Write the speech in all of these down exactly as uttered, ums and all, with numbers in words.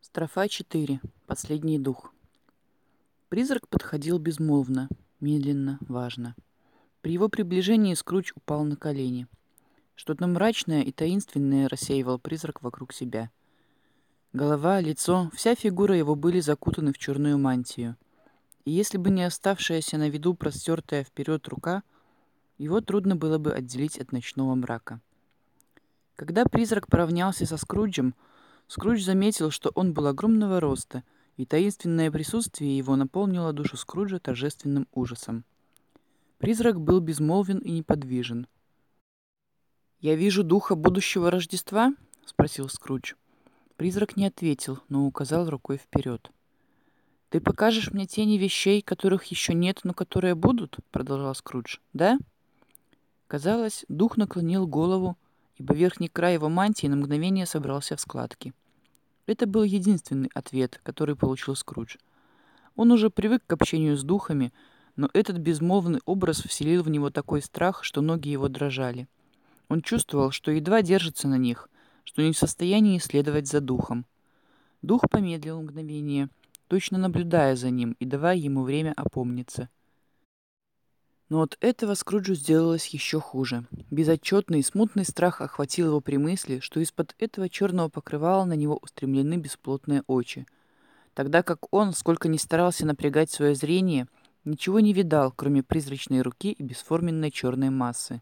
Строфа четыре. Последний дух. Призрак подходил безмолвно, медленно, важно. При его приближении Скрудж упал на колени. Что-то мрачное и таинственное рассеивал призрак вокруг себя. Голова, лицо, вся фигура его были закутаны в черную мантию. И если бы не оставшаяся на виду простертая вперед рука, его трудно было бы отделить от ночного мрака. Когда призрак поравнялся со Скруджем, Скрудж заметил, что он был огромного роста, и таинственное присутствие его наполнило душу Скруджа торжественным ужасом. Призрак был безмолвен и неподвижен. «Я вижу духа будущего Рождества?» — спросил Скрудж. Призрак не ответил, но указал рукой вперед. «Ты покажешь мне тени вещей, которых еще нет, но которые будут?» — продолжал Скрудж. «Да?» Казалось, дух наклонил голову, ибо верхний край его мантии на мгновение собрался в складки. Это был единственный ответ, который получил Скрудж. Он уже привык к общению с духами, но этот безмолвный образ вселил в него такой страх, что ноги его дрожали. Он чувствовал, что едва держится на них, что не в состоянии следовать за духом. Дух помедлил мгновение, точно наблюдая за ним и давая ему время опомниться. Но от этого Скруджу сделалось еще хуже. Безотчетный и смутный страх охватил его при мысли, что из-под этого черного покрывала на него устремлены бесплотные очи, тогда как он, сколько ни старался напрягать свое зрение, ничего не видал, кроме призрачной руки и бесформенной черной массы.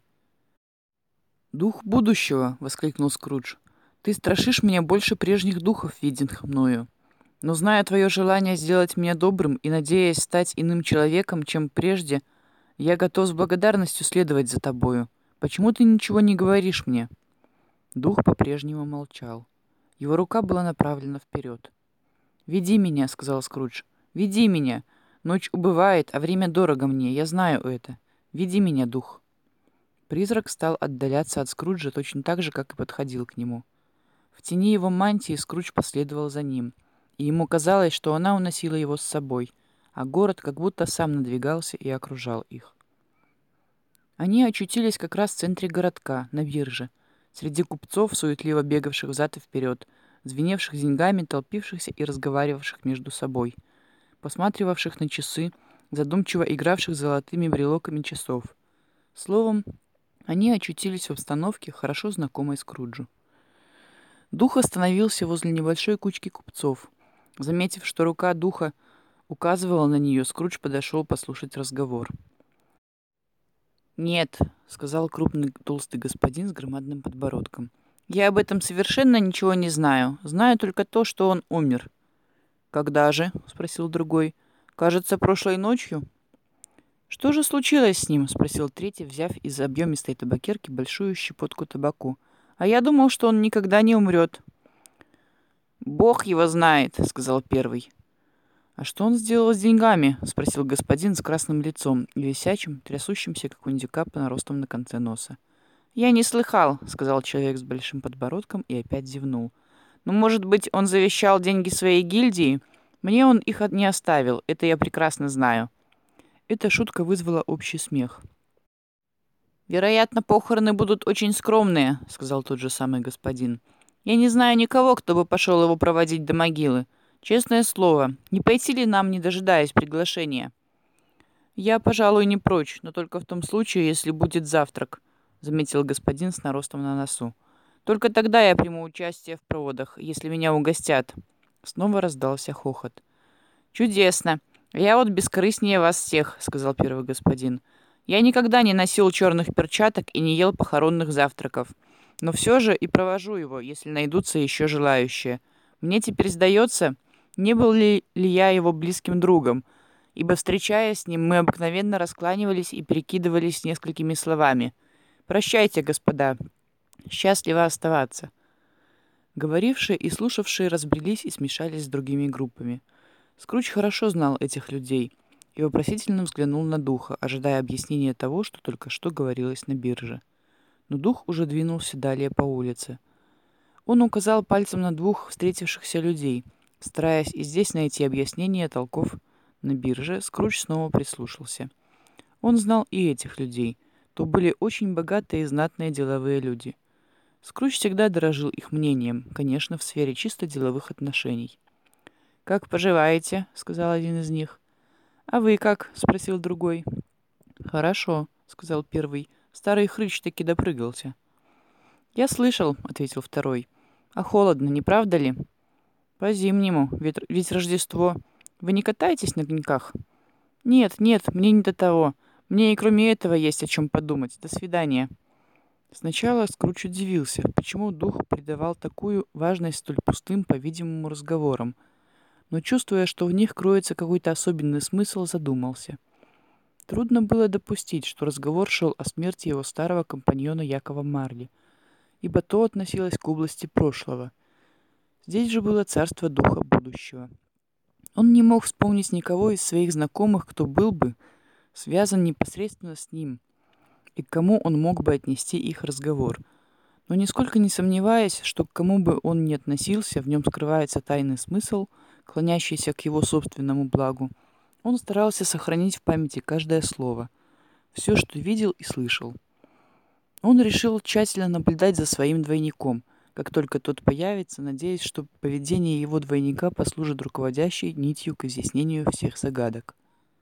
«Дух будущего!» — воскликнул Скрудж. «Ты страшишь меня больше прежних духов, виденных мною. Но, зная твое желание сделать меня добрым и надеясь стать иным человеком, чем прежде, я готов с благодарностью следовать за тобою. Почему ты ничего не говоришь мне?» Дух по-прежнему молчал. Его рука была направлена вперед. «Веди меня», — сказал Скрудж. «Веди меня. Ночь убывает, а время дорого мне. Я знаю это. Веди меня, дух». Призрак стал отдаляться от Скруджа точно так же, как и подходил к нему. В тени его мантии Скрудж последовал за ним, и ему казалось, что она уносила его с собой, а город как будто сам надвигался и окружал их. Они очутились как раз в центре городка, на бирже, среди купцов, суетливо бегавших взад и вперед, звеневших деньгами, толпившихся и разговаривавших между собой, посматривавших на часы, задумчиво игравших золотыми брелоками часов. Словом, они очутились в обстановке, хорошо знакомой Скруджу. Дух остановился возле небольшой кучки купцов. Заметив, что рука духа указывала на нее, Скрудж подошел послушать разговор. «Нет», — сказал крупный толстый господин с громадным подбородком. «Я об этом совершенно ничего не знаю. Знаю только то, что он умер». «Когда же?» — спросил другой. «Кажется, прошлой ночью». «Что же случилось с ним?» — спросил третий, взяв из объемистой табакерки большую щепотку табаку. «А я думал, что он никогда не умрет». «Бог его знает», — сказал первый. «А что он сделал с деньгами?» — спросил господин с красным лицом и висячим, трясущимся, как у индюка, по наростам на конце носа. «Я не слыхал», — сказал человек с большим подбородком и опять зевнул. «Ну, может быть, он завещал деньги своей гильдии? Мне он их не оставил, это я прекрасно знаю». Эта шутка вызвала общий смех. «Вероятно, похороны будут очень скромные», — сказал тот же самый господин. «Я не знаю никого, кто бы пошел его проводить до могилы. Честное слово, не пойти ли нам, не дожидаясь приглашения?» «Я, пожалуй, не прочь, но только в том случае, если будет завтрак», — заметил господин с наростом на носу. «Только тогда я приму участие в проводах, если меня угостят». Снова раздался хохот. «Чудесно! Я вот бескорыстнее вас всех», — сказал первый господин. «Я никогда не носил черных перчаток и не ел похоронных завтраков. Но все же и провожу его, если найдутся еще желающие. Мне теперь сдается, не был ли, ли я его близким другом, ибо, встречаясь с ним, мы обыкновенно раскланивались и перекидывались несколькими словами. Прощайте, господа. Счастливо оставаться». Говорившие и слушавшие разбрелись и смешались с другими группами. Скрудж хорошо знал этих людей и вопросительно взглянул на духа, ожидая объяснения того, что только что говорилось на бирже. Но дух уже двинулся далее по улице. Он указал пальцем на двух встретившихся людей. Стараясь и здесь найти объяснение толков на бирже, Скрудж снова прислушался. Он знал и этих людей. То были очень богатые и знатные деловые люди. Скрудж всегда дорожил их мнением, конечно, в сфере чисто деловых отношений. «Как поживаете?» — сказал один из них. «А вы как?» — спросил другой. «Хорошо», — сказал первый. «Старый хрыч таки допрыгался». «Я слышал», — ответил второй. «А холодно, не правда ли?» «По-зимнему, ведь, ведь Рождество. Вы не катаетесь на коньках?» «Нет, нет, мне не до того. Мне и кроме этого есть о чем подумать. До свидания». Сначала Скрудж удивился, почему дух придавал такую важность столь пустым, по-видимому, разговорам, но, чувствуя, что в них кроется какой-то особенный смысл, задумался. Трудно было допустить, что разговор шел о смерти его старого компаньона Якова Марли, ибо то относилось к области прошлого. Здесь же было царство духа будущего. Он не мог вспомнить никого из своих знакомых, кто был бы связан непосредственно с ним, и к кому он мог бы отнести их разговор. Но нисколько не сомневаясь, что к кому бы он ни относился, в нем скрывается тайный смысл, клонящийся к его собственному благу, он старался сохранить в памяти каждое слово, все, что видел и слышал. Он решил тщательно наблюдать за своим двойником, как только тот появится, надеясь, что поведение его двойника послужит руководящей нитью к изъяснению всех загадок.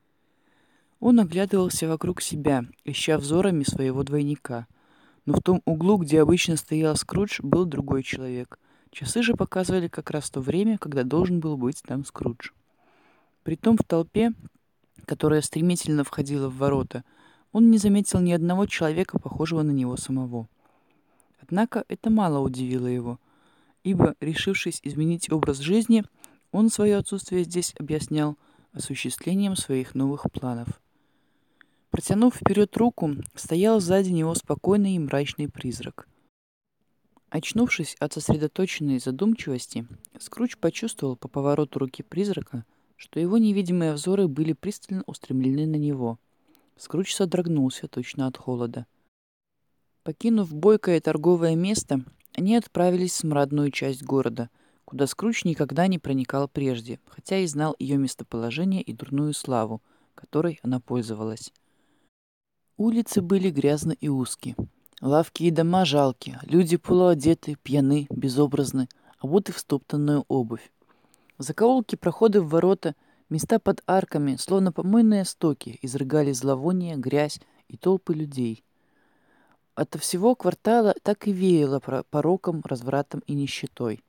Он оглядывался вокруг себя, ища взорами своего двойника. Но в том углу, где обычно стоял Скрудж, был другой человек. Часы же показывали как раз то время, когда должен был быть там Скрудж. Притом в толпе, которая стремительно входила в ворота, он не заметил ни одного человека, похожего на него самого. Однако это мало удивило его, ибо, решившись изменить образ жизни, он свое отсутствие здесь объяснял осуществлением своих новых планов. Протянув вперед руку, стоял сзади него спокойный и мрачный призрак. Очнувшись от сосредоточенной задумчивости, Скрудж почувствовал по повороту руки призрака, что его невидимые взоры были пристально устремлены на него. Скрудж содрогнулся точно от холода. Покинув бойкое торговое место, они отправились в смрадную часть города, куда Скрудж никогда не проникал прежде, хотя и знал ее местоположение и дурную славу, которой она пользовалась. Улицы были грязны и узкие. Лавки и дома жалки, люди полуодеты, пьяны, безобразны, обуты в стоптанную обувь. Закоулки, проходы в ворота, места под арками, словно помойные стоки, изрыгали зловоние, грязь и толпы людей. Ото всего квартала так и веяло пороком, развратом и нищетой.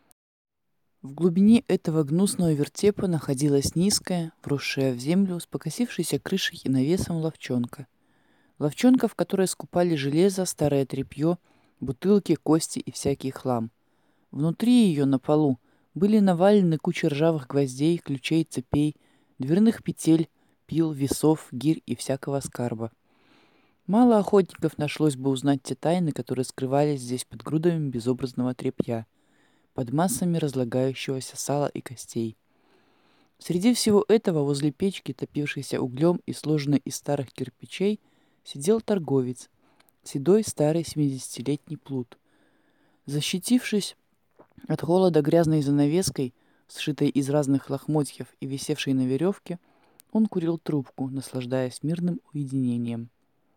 В глубине этого гнусного вертепа находилась низкая, вросшая в землю, с покосившейся крышей и навесом лавчонка. Лавчонка, в которой скупали железо, старое тряпье, бутылки, кости и всякий хлам. Внутри ее, на полу, были навалены кучи ржавых гвоздей, ключей, цепей, дверных петель, пил, весов, гирь и всякого скарба. Мало охотников нашлось бы узнать те тайны, которые скрывались здесь под грудами безобразного тряпья, под массами разлагающегося сала и костей. Среди всего этого, возле печки, топившейся углем и сложенной из старых кирпичей, сидел торговец, седой старый семидесятилетний плут. Защитившись от холода грязной занавеской, сшитой из разных лохмотьев и висевшей на веревке, он курил трубку, наслаждаясь мирным уединением.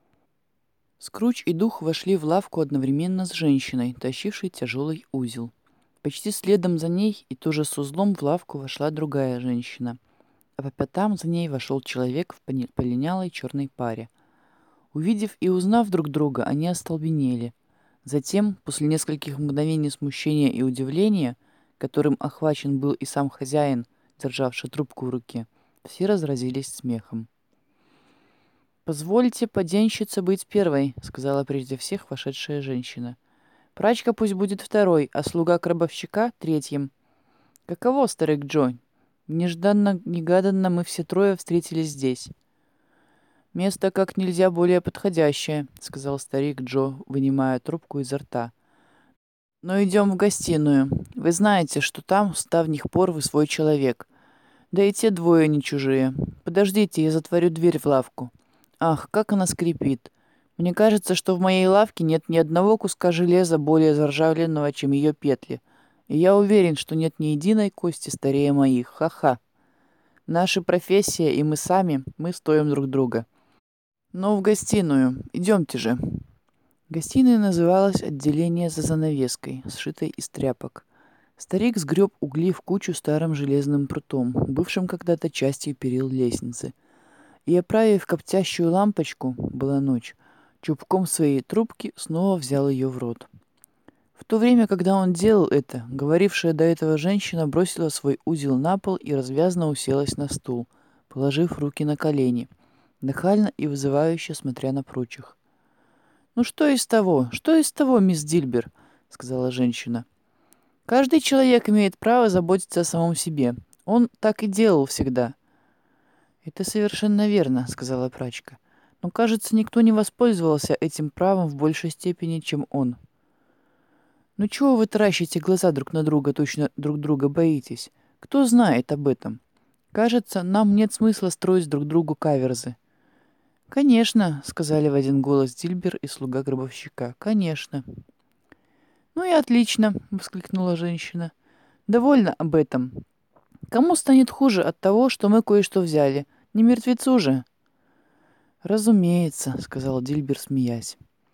Скрудж и дух вошли в лавку одновременно с женщиной, тащившей тяжелый узел. Почти следом за ней и тоже с узлом в лавку вошла другая женщина, а по пятам за ней вошел человек в полинялой черной паре. Увидев и узнав друг друга, они остолбенели. Затем, после нескольких мгновений смущения и удивления, которым охвачен был и сам хозяин, державший трубку в руке, все разразились смехом. «Позвольте, поденщице, быть первой», — сказала прежде всех вошедшая женщина. «Прачка пусть будет второй, а слуга-крабовщика — третьим». «Каково, старик Джо? Нежданно-негаданно мы все трое встретились здесь». «Место как нельзя более подходящее», — сказал старик Джо, вынимая трубку изо рта. «Но идем в гостиную. Вы знаете, что там с давних пор вы свой человек. Да и те двое не чужие. Подождите, я затворю дверь в лавку. Ах, как она скрипит. Мне кажется, что в моей лавке нет ни одного куска железа более заржавленного, чем ее петли. И я уверен, что нет ни единой кости старее моих. Ха-ха. Наша профессия и мы сами, мы стоим друг друга. «Ну, в гостиную. Идемте же». Гостиной называлось отделение за занавеской, сшитой из тряпок. Старик сгреб угли в кучу старым железным прутом, бывшим когда-то частью перил лестницы, и, оправив коптящую лампочку, была ночь, чубком своей трубки снова взял ее в рот. В то время, когда он делал это, говорившая до этого женщина бросила свой узел на пол и развязно уселась на стул, положив руки на колени, нахально и вызывающе смотря на прочих. «Ну что из того? Что из того, мисс Дильбер?» — сказала женщина. «Каждый человек имеет право заботиться о самом себе. Он так и делал всегда». «Это совершенно верно», — сказала прачка. «Но, кажется, никто не воспользовался этим правом в большей степени, чем он». «Ну чего вы таращите глаза друг на друга, точно друг друга боитесь? Кто знает об этом? Кажется, нам нет смысла строить друг другу каверзы». «Конечно», — сказали в один голос Дильбер и слуга гробовщика. «Конечно». «Ну и отлично», — воскликнула женщина. «Довольно об этом. Кому станет хуже от того, что мы кое-что взяли? Не мертвецу же?» «Разумеется», — сказал Дильбер, смеясь.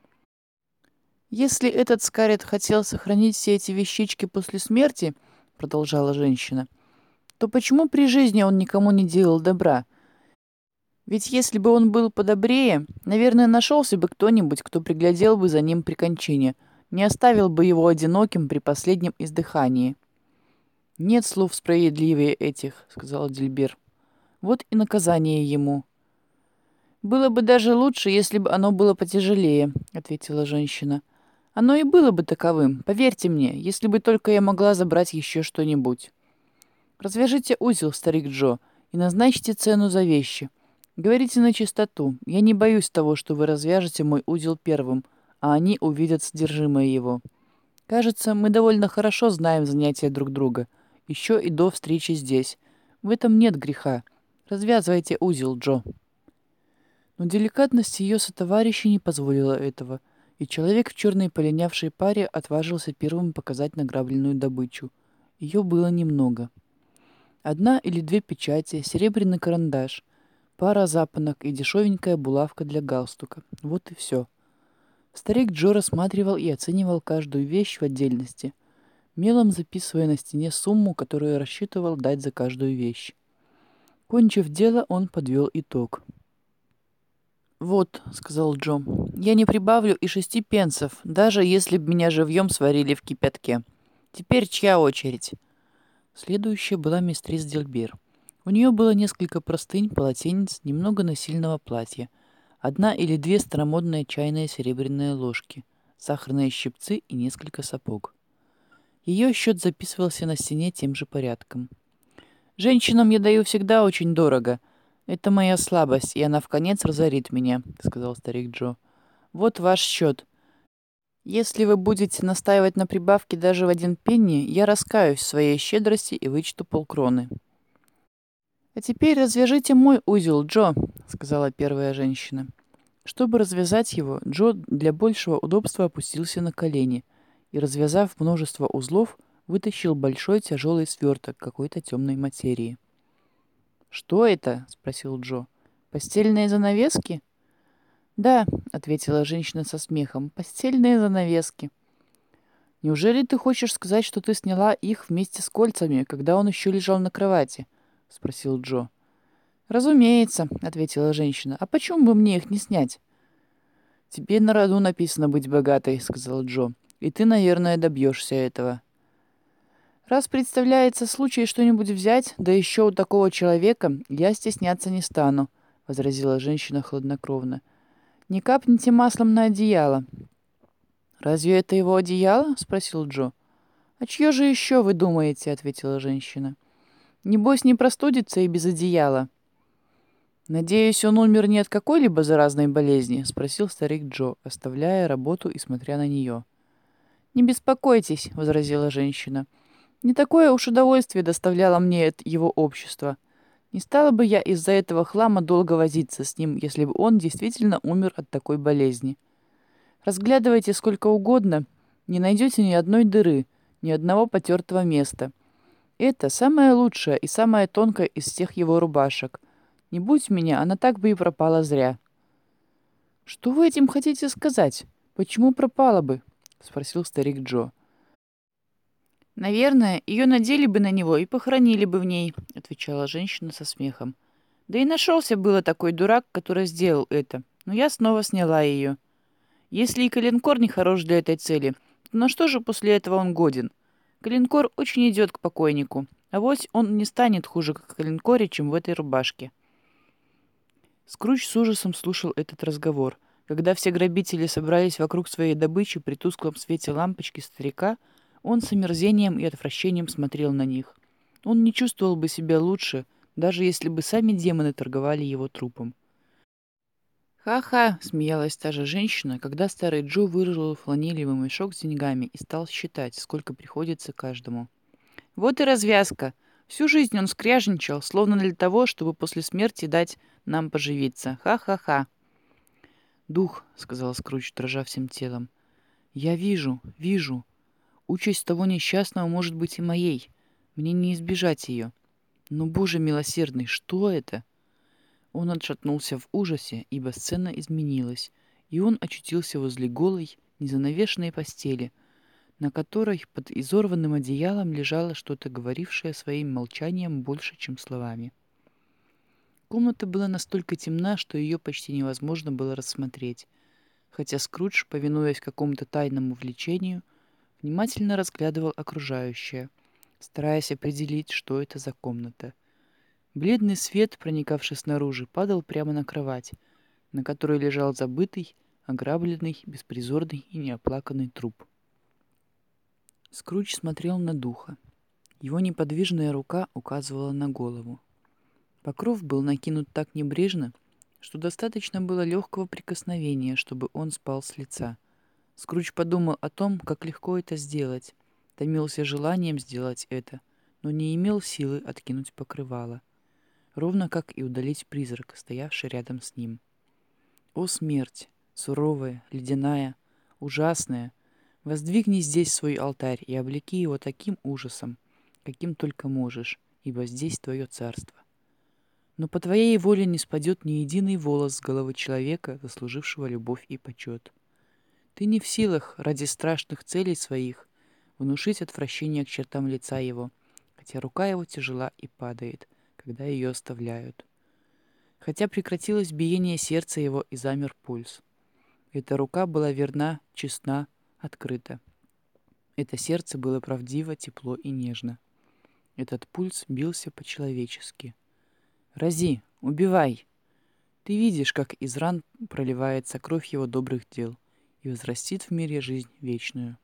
«Если этот Скарет хотел сохранить все эти вещички после смерти, — продолжала женщина, — то почему при жизни он никому не делал добра? Ведь если бы он был подобрее, наверное, нашелся бы кто-нибудь, кто приглядел бы за ним при кончине, не оставил бы его одиноким при последнем издыхании». «Нет слов справедливее этих», — сказал Дильбер. «Вот и наказание ему». «Было бы даже лучше, если бы оно было потяжелее», — ответила женщина. «Оно и было бы таковым, поверьте мне, если бы только я могла забрать еще что-нибудь. Развяжите узел, старик Джо, и назначьте цену за вещи. Говорите на чистоту. Я не боюсь того, что вы развяжете мой узел первым, а они увидят содержимое его. Кажется, мы довольно хорошо знаем занятия друг друга, еще и до встречи здесь. В этом нет греха. Развязывайте узел, Джо». Но деликатность ее сотоварища не позволила этого, и человек в черной полинявшей паре отважился первым показать награбленную добычу. Ее было немного. Одна или две печати, серебряный карандаш, пара запонок и дешевенькая булавка для галстука. Вот и все. Старик Джо рассматривал и оценивал каждую вещь в отдельности, мелом записывая на стене сумму, которую рассчитывал дать за каждую вещь. Кончив дело, он подвел итог. «Вот», — сказал Джо, — «я не прибавлю и шести пенсов, даже если б меня живьем сварили в кипятке. Теперь чья очередь?» Следующая была мистрис Дильбер. У нее было несколько простынь, полотенец, немного насильного платья, одна или две старомодные чайные серебряные ложки, сахарные щипцы и несколько сапог. Ее счет записывался на стене тем же порядком. «Женщинам я даю всегда очень дорого. Это моя слабость, и она вконец разорит меня», — сказал старик Джо. «Вот ваш счет. Если вы будете настаивать на прибавке даже в один пенни, я раскаюсь в своей щедрости и вычту полкроны». «А теперь развяжите мой узел, Джо», — сказала первая женщина. Чтобы развязать его, Джо для большего удобства опустился на колени и, развязав множество узлов, вытащил большой тяжелый сверток какой-то темной материи. «Что это?» — спросил Джо. «Постельные занавески?» «Да», — ответила женщина со смехом, — «постельные занавески». «Неужели ты хочешь сказать, что ты сняла их вместе с кольцами, когда он еще лежал на кровати?» — спросил Джо. «Разумеется», — ответила женщина. «А почему бы мне их не снять?» «Тебе на роду написано быть богатой», — сказал Джо. «И ты, наверное, добьешься этого». «Раз представляется случай что-нибудь взять, да еще у такого человека, я стесняться не стану», — возразила женщина хладнокровно. «Не капните маслом на одеяло». «Разве это его одеяло?» — спросил Джо. «А чье же еще, вы думаете?» — ответила женщина. «Небось, не простудится и без одеяла». «Надеюсь, он умер не от какой-либо заразной болезни?» — спросил старик Джо, оставляя работу и смотря на нее. «Не беспокойтесь», — возразила женщина. «Не такое уж удовольствие доставляло мне его общество. Не стала бы я из-за этого хлама долго возиться с ним, если бы он действительно умер от такой болезни. Разглядывайте сколько угодно, не найдете ни одной дыры, ни одного потертого места. Это самая лучшая и самая тонкая из всех его рубашек. Не будь меня, она так бы и пропала зря». «Что вы этим хотите сказать? Почему пропала бы?» — спросил старик Джо. «Наверное, ее надели бы на него и похоронили бы в ней», — отвечала женщина со смехом. «Да и нашелся было такой дурак, который сделал это. Но я снова сняла ее. Если и коленкор не хорош для этой цели, то на что же после этого он годен? Коленкор очень идет к покойнику. Авось он не станет хуже к коленкоре, чем в этой рубашке». Скрудж с ужасом слушал этот разговор. Когда все грабители собрались вокруг своей добычи при тусклом свете лампочки старика, он с омерзением и отвращением смотрел на них. Он не чувствовал бы себя лучше, даже если бы сами демоны торговали его трупом. «Ха-ха!» — смеялась та же женщина, когда старый Джо выложил фланелевый мешок с деньгами и стал считать, сколько приходится каждому. «Вот и развязка! Всю жизнь он скряжничал, словно для того, чтобы после смерти дать нам поживиться. Ха-ха-ха!» «Дух!» — сказал Скрудж, дрожа всем телом. «Я вижу, вижу. Участь того несчастного может быть и моей. Мне не избежать ее. Но, Боже милосердный, что это?» Он отшатнулся в ужасе, ибо сцена изменилась, и он очутился возле голой, незанавешенной постели, на которой под изорванным одеялом лежало что-то, говорившее своим молчанием больше, чем словами. Комната была настолько темна, что ее почти невозможно было рассмотреть, хотя Скрудж, повинуясь какому-то тайному влечению, внимательно разглядывал окружающее, стараясь определить, что это за комната. Бледный свет, проникавший снаружи, падал прямо на кровать, на которой лежал забытый, ограбленный, беспризорный и неоплаканный труп. Скрудж смотрел на духа. Его неподвижная рука указывала на голову. Покров был накинут так небрежно, что достаточно было легкого прикосновения, чтобы он спал с лица. Скрудж подумал о том, как легко это сделать, томился желанием сделать это, но не имел силы откинуть покрывало, ровно как и удалить призрак, стоявший рядом с ним. О, смерть! Суровая, ледяная, ужасная! Воздвигни здесь свой алтарь и облеки его таким ужасом, каким только можешь, ибо здесь твое царство. Но по твоей воле не спадет ни единый волос с головы человека, заслужившего любовь и почет. Ты не в силах ради страшных целей своих внушить отвращение к чертам лица его, хотя рука его тяжела и падает, когда ее оставляют. Хотя прекратилось биение сердца его и замер пульс. Эта рука была верна, честна, открыта. Это сердце было правдиво, тепло и нежно. Этот пульс бился по-человечески. «Рази! Убивай!» Ты видишь, как из ран проливается кровь его добрых дел и возрастит в мире жизнь вечную.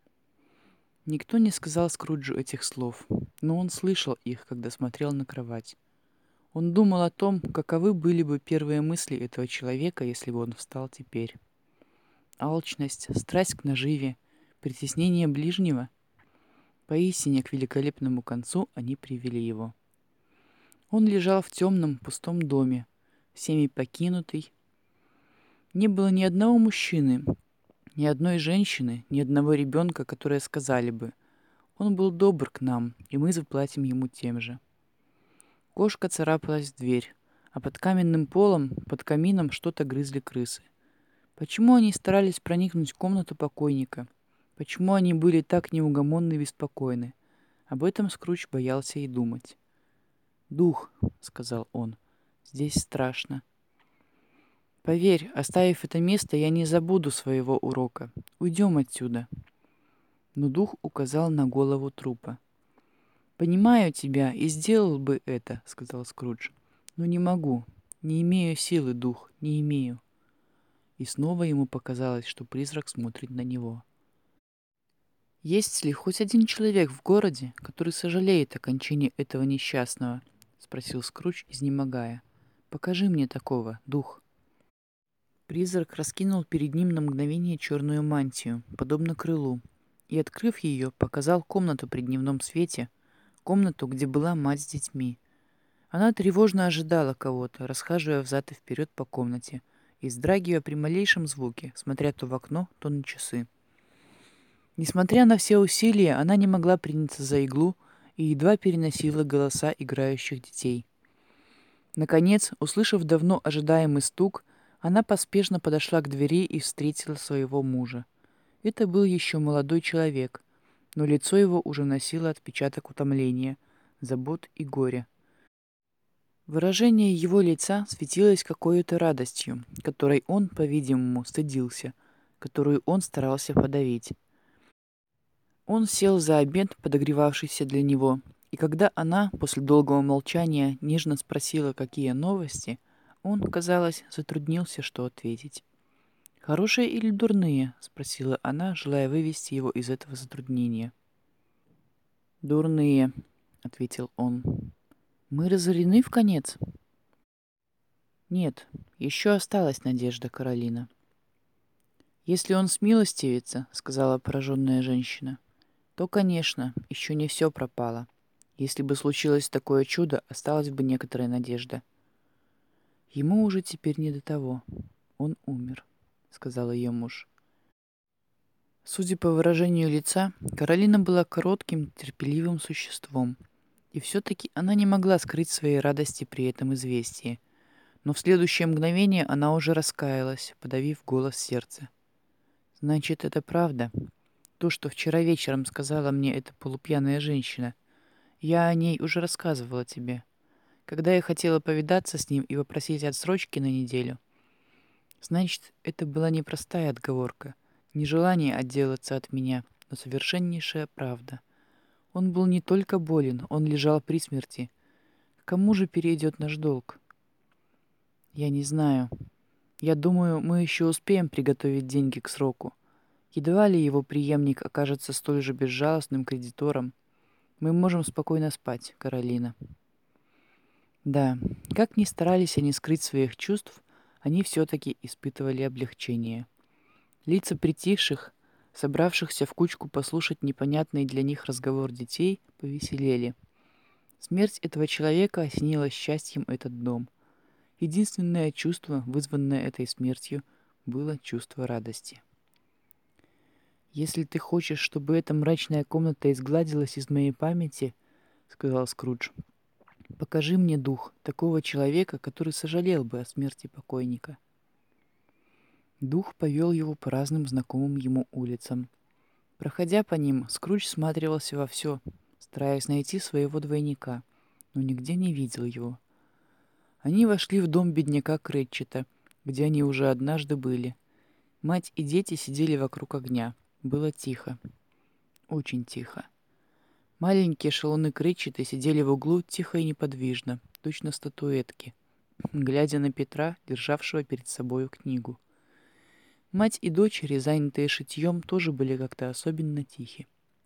Никто не сказал Скруджу этих слов, но он слышал их, когда смотрел на кровать. Он думал о том, каковы были бы первые мысли этого человека, если бы он встал теперь. Алчность, страсть к наживе, притеснение ближнего. Поистине к великолепному концу они привели его. Он лежал в темном пустом доме, всеми покинутый. Не было ни одного мужчины, ни одной женщины, ни одного ребенка, которые сказали бы: «Он был добр к нам, и мы заплатим ему тем же». Кошка царапалась в дверь, а под каменным полом, под камином что-то грызли крысы. Почему они старались проникнуть в комнату покойника? Почему они были так неугомонны и беспокойны? Об этом Скрудж боялся и думать. «Дух», — сказал он, — «здесь страшно. Поверь, оставив это место, я не забуду своего урока. Уйдем отсюда». Но дух указал на голову трупа. «Понимаю тебя и сделал бы это», — сказал Скрудж. «Но не могу. Не имею силы, дух, не имею». И снова ему показалось, что призрак смотрит на него. «Есть ли хоть один человек в городе, который сожалеет о кончине этого несчастного?» — спросил Скрудж, изнемогая. «Покажи мне такого, дух». Призрак раскинул перед ним на мгновение черную мантию, подобно крылу, и, открыв ее, показал комнату при дневном свете, комнату, где была мать с детьми. Она тревожно ожидала кого-то, расхаживая взад и вперед по комнате и вздрагивая при малейшем звуке, смотря то в окно, то на часы. Несмотря на все усилия, она не могла приняться за иглу и едва переносила голоса играющих детей. Наконец, услышав давно ожидаемый стук, она поспешно подошла к двери и встретила своего мужа. Это был еще молодой человек, но лицо его уже носило отпечаток утомления, забот и горя. Выражение его лица светилось какой-то радостью, которой он, по-видимому, стыдился, которую он старался подавить. Он сел за обед, подогревавшийся для него, и когда она, после долгого молчания, нежно спросила, какие новости, он, казалось, затруднился, что ответить. «Хорошие или дурные?» — спросила она, желая вывести его из этого затруднения. «Дурные», — ответил он. «Мы разорены вконец?» «Нет, еще осталась надежда, Каролина». «Если он смилостивится, — сказала пораженная женщина, — то, конечно, еще не все пропало. Если бы случилось такое чудо, осталась бы некоторая надежда. Ему уже теперь не до того. Он умер», — сказал ее муж. Судя по выражению лица, Каролина была коротким, терпеливым существом, и все-таки она не могла скрыть своей радости при этом известии. Но в следующее мгновение она уже раскаялась, подавив голос сердца. «Значит, это правда. То, что вчера вечером сказала мне эта полупьяная женщина. Я о ней уже рассказывала тебе. Когда я хотела повидаться с ним и попросить отсрочки на неделю. Значит, это была не простая отговорка, не желание отделаться от меня, но совершеннейшая правда. Он был не только болен, он лежал при смерти. К кому же перейдет наш долг? Я не знаю. Я думаю, мы еще успеем приготовить деньги к сроку. Едва ли его преемник окажется столь же безжалостным кредитором. Мы можем спокойно спать, Каролина». Да, как ни старались они скрыть своих чувств, они все-таки испытывали облегчение. Лица притихших, собравшихся в кучку послушать непонятный для них разговор детей, повеселели. Смерть этого человека осенила счастьем этот дом. Единственное чувство, вызванное этой смертью, было чувство радости. «Если ты хочешь, чтобы эта мрачная комната изгладилась из моей памяти, — сказал Скрудж, — покажи мне дух такого человека, который сожалел бы о смерти покойника». Дух повел его по разным знакомым ему улицам. Проходя по ним, Скрудж всматривался во все, стараясь найти своего двойника, но нигде не видел его. Они вошли в дом бедняка Крэтчета, где они уже однажды были. Мать и дети сидели вокруг огня. Было тихо. Очень тихо. Маленькие шалуны Крэтчета сидели в углу тихо и неподвижно, точно статуэтки, глядя на Петра, державшего перед собою книгу. Мать и дочери, занятые шитьем, тоже были как-то особенно тихи.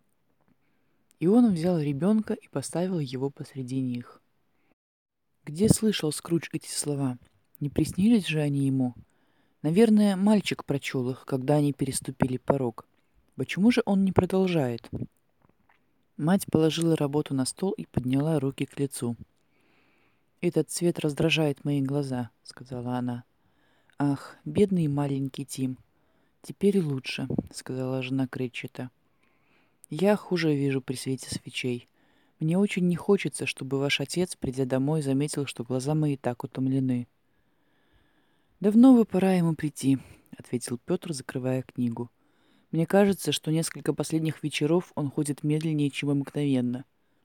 И он взял ребенка и поставил его посреди них. Где слышал Скрудж эти слова? Не приснились же они ему? Наверное, мальчик прочел их, когда они переступили порог. Почему же он не продолжает? Мать положила работу на стол и подняла руки к лицу. «Этот цвет раздражает мои глаза», — сказала она. «Ах, бедный маленький Тим. Теперь лучше», — сказала жена Крэтчета. «Я хуже вижу при свете свечей. Мне очень не хочется, чтобы ваш отец, придя домой, заметил, что глаза мои так утомлены». «Давно бы пора ему прийти», — ответил Петр, закрывая книгу. «Мне кажется, что несколько последних вечеров он ходит медленнее, чем обыкновенно».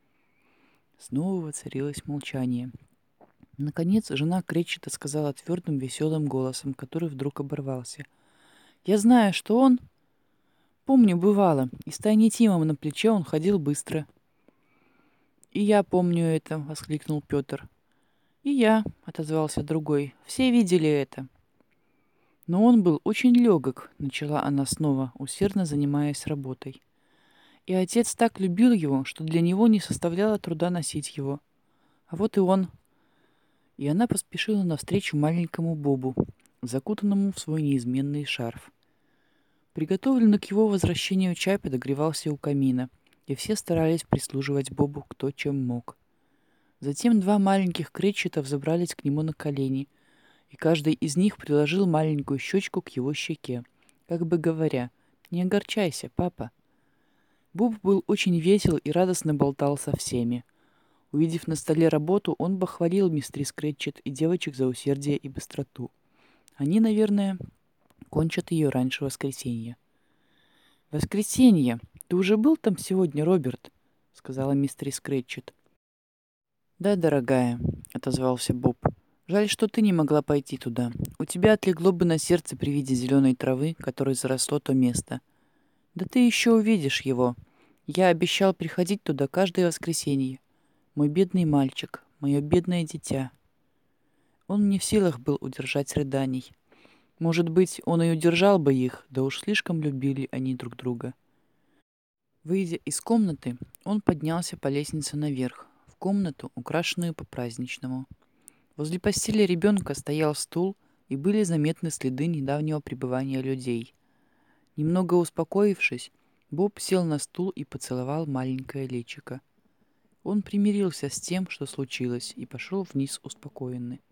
Снова воцарилось молчание. Наконец, жена Крэтчета сказала твердым, веселым голосом, который вдруг оборвался. «Я знаю, что он...» «Помню, бывало, и с Тайни Тимом на плече он ходил быстро». «И я помню это», — воскликнул Петр. «И я», — отозвался другой, — «все видели это». «Но он был очень легок», — начала она снова, усердно занимаясь работой. «И отец так любил его, что для него не составляло труда носить его. А вот и он». И она поспешила навстречу маленькому Бобу, закутанному в свой неизменный шарф. Приготовленный к его возвращению чай подогревался у камина, и все старались прислуживать Бобу кто чем мог. Затем два маленьких Крэтчета взобрались к нему на колени, и каждый из них приложил маленькую щечку к его щеке, как бы говоря: «Не огорчайся, папа». Боб был очень весел и радостно болтал со всеми. Увидев на столе работу, он похвалил мистерис Крэтчет и девочек за усердие и быстроту. Они, наверное, кончат ее раньше воскресенья. «Воскресенье! «Ты уже был там сегодня, Роберт?» — сказала мистерис Кретчет. «Да, дорогая», — отозвался Боб. «Жаль, что ты не могла пойти туда. У тебя отлегло бы на сердце при виде зеленой травы, которой заросло то место. Да ты еще увидишь его. Я обещал приходить туда каждое воскресенье. Мой бедный мальчик, мое бедное дитя». Он не в силах был удержать рыданий. Может быть, он и удержал бы их, да уж слишком любили они друг друга. Выйдя из комнаты, он поднялся по лестнице наверх, в комнату, украшенную по-праздничному. Возле постели ребенка стоял стул, и были заметны следы недавнего пребывания людей. Немного успокоившись, Боб сел на стул и поцеловал маленькое личико. Он примирился с тем, что случилось, и пошел вниз успокоенный.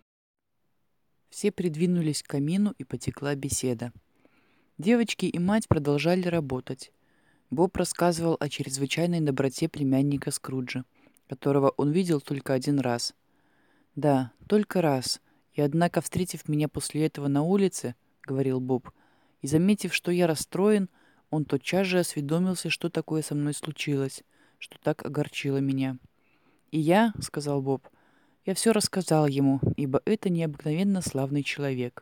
Все придвинулись к камину, и потекла беседа. Девочки и мать продолжали работать. Боб рассказывал о чрезвычайной доброте племянника Скруджа, которого он видел только один раз. «Да, только раз. И однако, встретив меня после этого на улице, — говорил Боб, — и заметив, что я расстроен, он тотчас же осведомился, что такое со мной случилось, что так огорчило меня. И я, — сказал Боб, — я все рассказал ему, ибо это необыкновенно славный человек».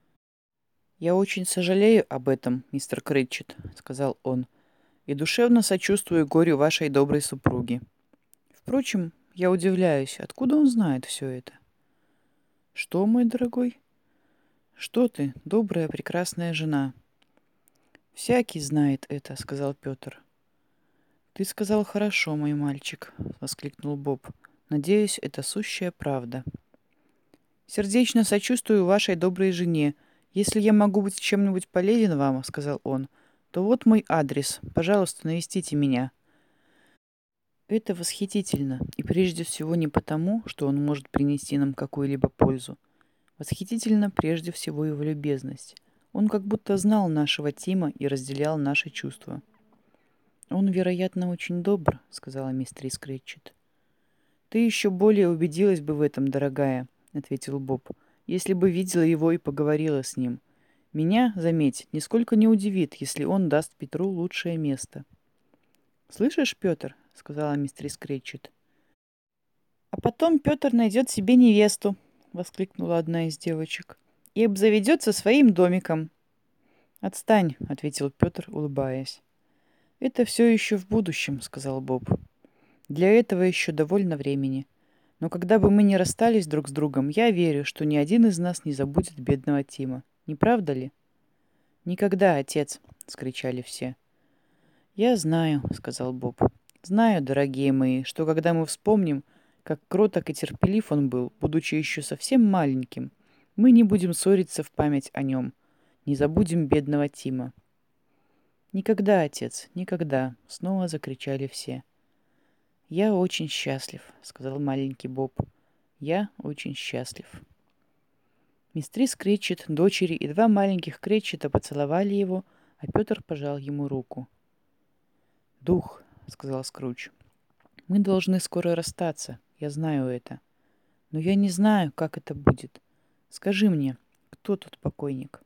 «Я очень сожалею об этом, мистер Крэтчет», — сказал он, — «и душевно сочувствую горю вашей доброй супруги. Впрочем, я удивляюсь, откуда он знает все это». «Что, мой дорогой?» «Что ты, добрая, прекрасная жена?» «Всякий знает это», — сказал Петр. «Ты сказал хорошо, мой мальчик», — воскликнул Боб. «Надеюсь, это сущая правда». «Сердечно сочувствую вашей доброй жене. Если я могу быть чем-нибудь полезен вам, — сказал он, — то вот мой адрес. Пожалуйста, навестите меня». Это восхитительно, и прежде всего не потому, что он может принести нам какую-либо пользу. Восхитительно прежде всего его любезность. Он как будто знал нашего Тима и разделял наши чувства. «Он, вероятно, очень добр», — сказала мистерис Кретчет. «Ты еще более убедилась бы в этом, дорогая», — ответил Боб, — «если бы видела его и поговорила с ним. Меня, заметь, нисколько не удивит, если он даст Петру лучшее место». «Слышишь, Петр?» — сказала мистерис Кретчет. «А потом Петр найдет себе невесту», — воскликнула одна из девочек, — «и обзаведется своим домиком». «Отстань», — ответил Петр, улыбаясь. «Это все еще в будущем», — сказал Боб. «Для этого еще довольно времени. Но когда бы мы не расстались друг с другом, я верю, что ни один из нас не забудет бедного Тима. Не правда ли?» «Никогда, отец!» — скричали все. «Я знаю», — сказал Боб. «Знаю, дорогие мои, что когда мы вспомним, как кроток и терпелив он был, будучи еще совсем маленьким, мы не будем ссориться в память о нем, не забудем бедного Тима». «Никогда, отец, никогда!» — снова закричали все. «Я очень счастлив», — сказал маленький Боб. «Я очень счастлив». Мистрис Кретчет, дочери и два маленьких Кретчета поцеловали его, а Петр пожал ему руку. «Дух», — сказал Скрудж, — «мы должны скоро расстаться, я знаю это. Но я не знаю, как это будет. Скажи мне, кто тут покойник?»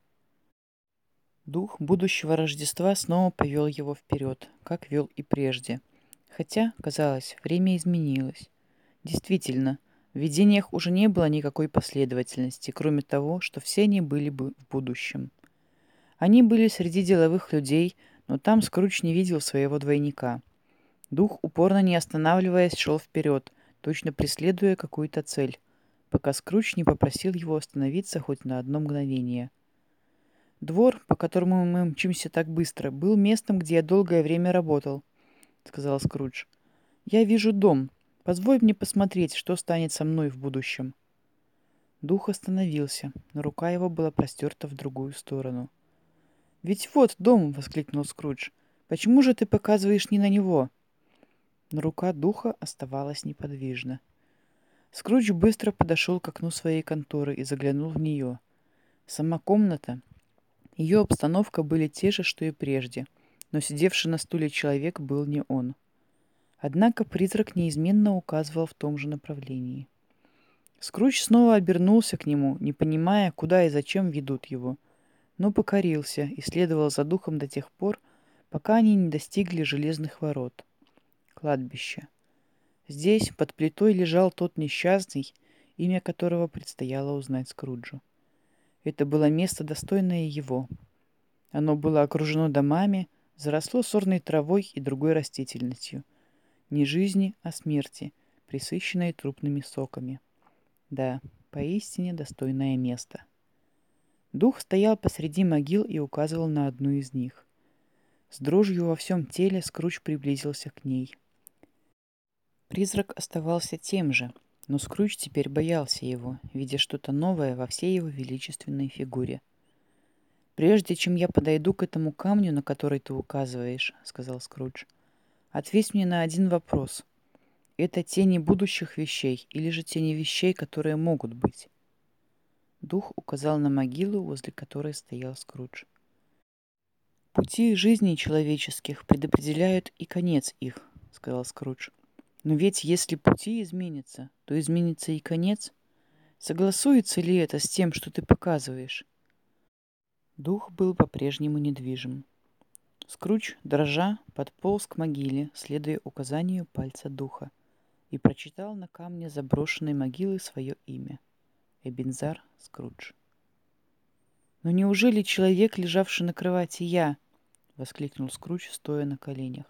Дух будущего Рождества снова повел его вперед, как вел и прежде. Хотя, казалось, время изменилось. Действительно, в видениях уже не было никакой последовательности, кроме того, что все они были бы в будущем. Они были среди деловых людей, но там Скрудж не видел своего двойника. Дух, упорно не останавливаясь, шел вперед, точно преследуя какую-то цель, пока Скрудж не попросил его остановиться хоть на одно мгновение. «Двор, по которому мы мчимся так быстро, был местом, где я долгое время работал», — сказал Скрудж. «Я вижу дом. Позволь мне посмотреть, что станет со мной в будущем». Дух остановился, но рука его была простерта в другую сторону. «Ведь вот дом!» — воскликнул Скрудж. «Почему же ты показываешь не на него?» Но рука духа оставалась неподвижна. Скрудж быстро подошел к окну своей конторы и заглянул в нее. Сама комната, ее обстановка были те же, что и прежде, но сидевший на стуле человек был не он. Однако призрак неизменно указывал в том же направлении. Скрудж снова обернулся к нему, не понимая, куда и зачем ведут его, но покорился и следовал за духом до тех пор, пока они не достигли железных ворот, кладбища. Здесь под плитой лежал тот несчастный, имя которого предстояло узнать Скруджу. Это было место, достойное его. Оно было окружено домами, заросло сорной травой и другой растительностью. Не жизни, а смерти, присыщенной трупными соками. Да, поистине достойное место. Дух стоял посреди могил и указывал на одну из них. С дрожью во всем теле Скрудж приблизился к ней. Призрак оставался тем же, но Скрудж теперь боялся его, видя что-то новое во всей его величественной фигуре. «Прежде чем я подойду к этому камню, на который ты указываешь, — сказал Скрудж, — ответь мне на один вопрос. Это тени будущих вещей или же тени вещей, которые могут быть?» Дух указал на могилу, возле которой стоял Скрудж. «Пути жизни человеческих предопределяют и конец их, — сказал Скрудж. Но ведь если пути изменятся, то изменится и конец. Согласуется ли это с тем, что ты показываешь?» Дух был по-прежнему недвижим. Скрудж, дрожа, подполз к могиле, следуя указанию пальца духа, и прочитал на камне заброшенной могилы свое имя — Эбензар Скрудж. «Но неужели человек, лежавший на кровати, я?» — воскликнул Скрудж, стоя на коленях.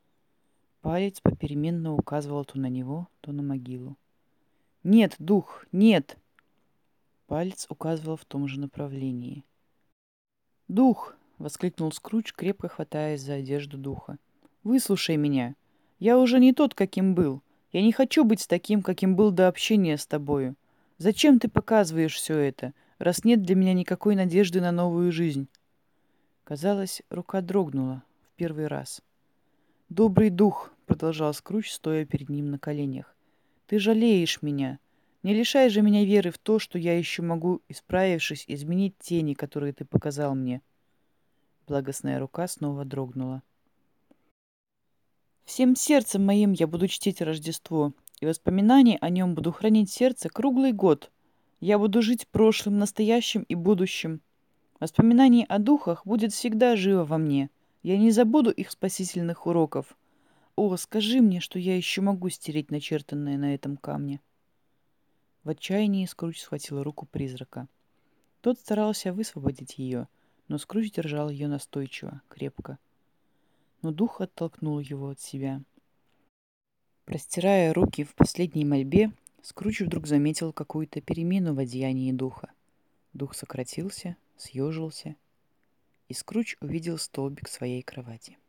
Палец попеременно указывал то на него, то на могилу. «Нет, дух, нет!» Палец указывал в том же направлении. «Дух!» — воскликнул Скрудж, крепко хватаясь за одежду духа. «Выслушай меня. Я уже не тот, каким был. Я не хочу быть таким, каким был до общения с тобою. Зачем ты показываешь все это, раз нет для меня никакой надежды на новую жизнь?» Казалось, рука дрогнула в первый раз. «Добрый дух!» — продолжал Скрудж, стоя перед ним на коленях. «Ты жалеешь меня. Не лишай же меня веры в то, что я еще могу, исправившись, изменить тени, которые ты показал мне». Благостная рука снова дрогнула. «Всем сердцем моим я буду чтить Рождество, и воспоминания о нем буду хранить в сердце круглый год. Я буду жить прошлым, настоящим и будущим. Воспоминание о духах будет всегда живо во мне. Я не забуду их спасительных уроков. О, скажи мне, что я еще могу стереть начертанное на этом камне». В отчаянии Скрудж схватил руку призрака. Тот старался высвободить ее, но Скрудж держал ее настойчиво, крепко. Но дух оттолкнул его от себя. Простирая руки в последней мольбе, Скрудж вдруг заметил какую-то перемену в одеянии духа. Дух сократился, съежился, и Скрудж увидел столбик своей кровати.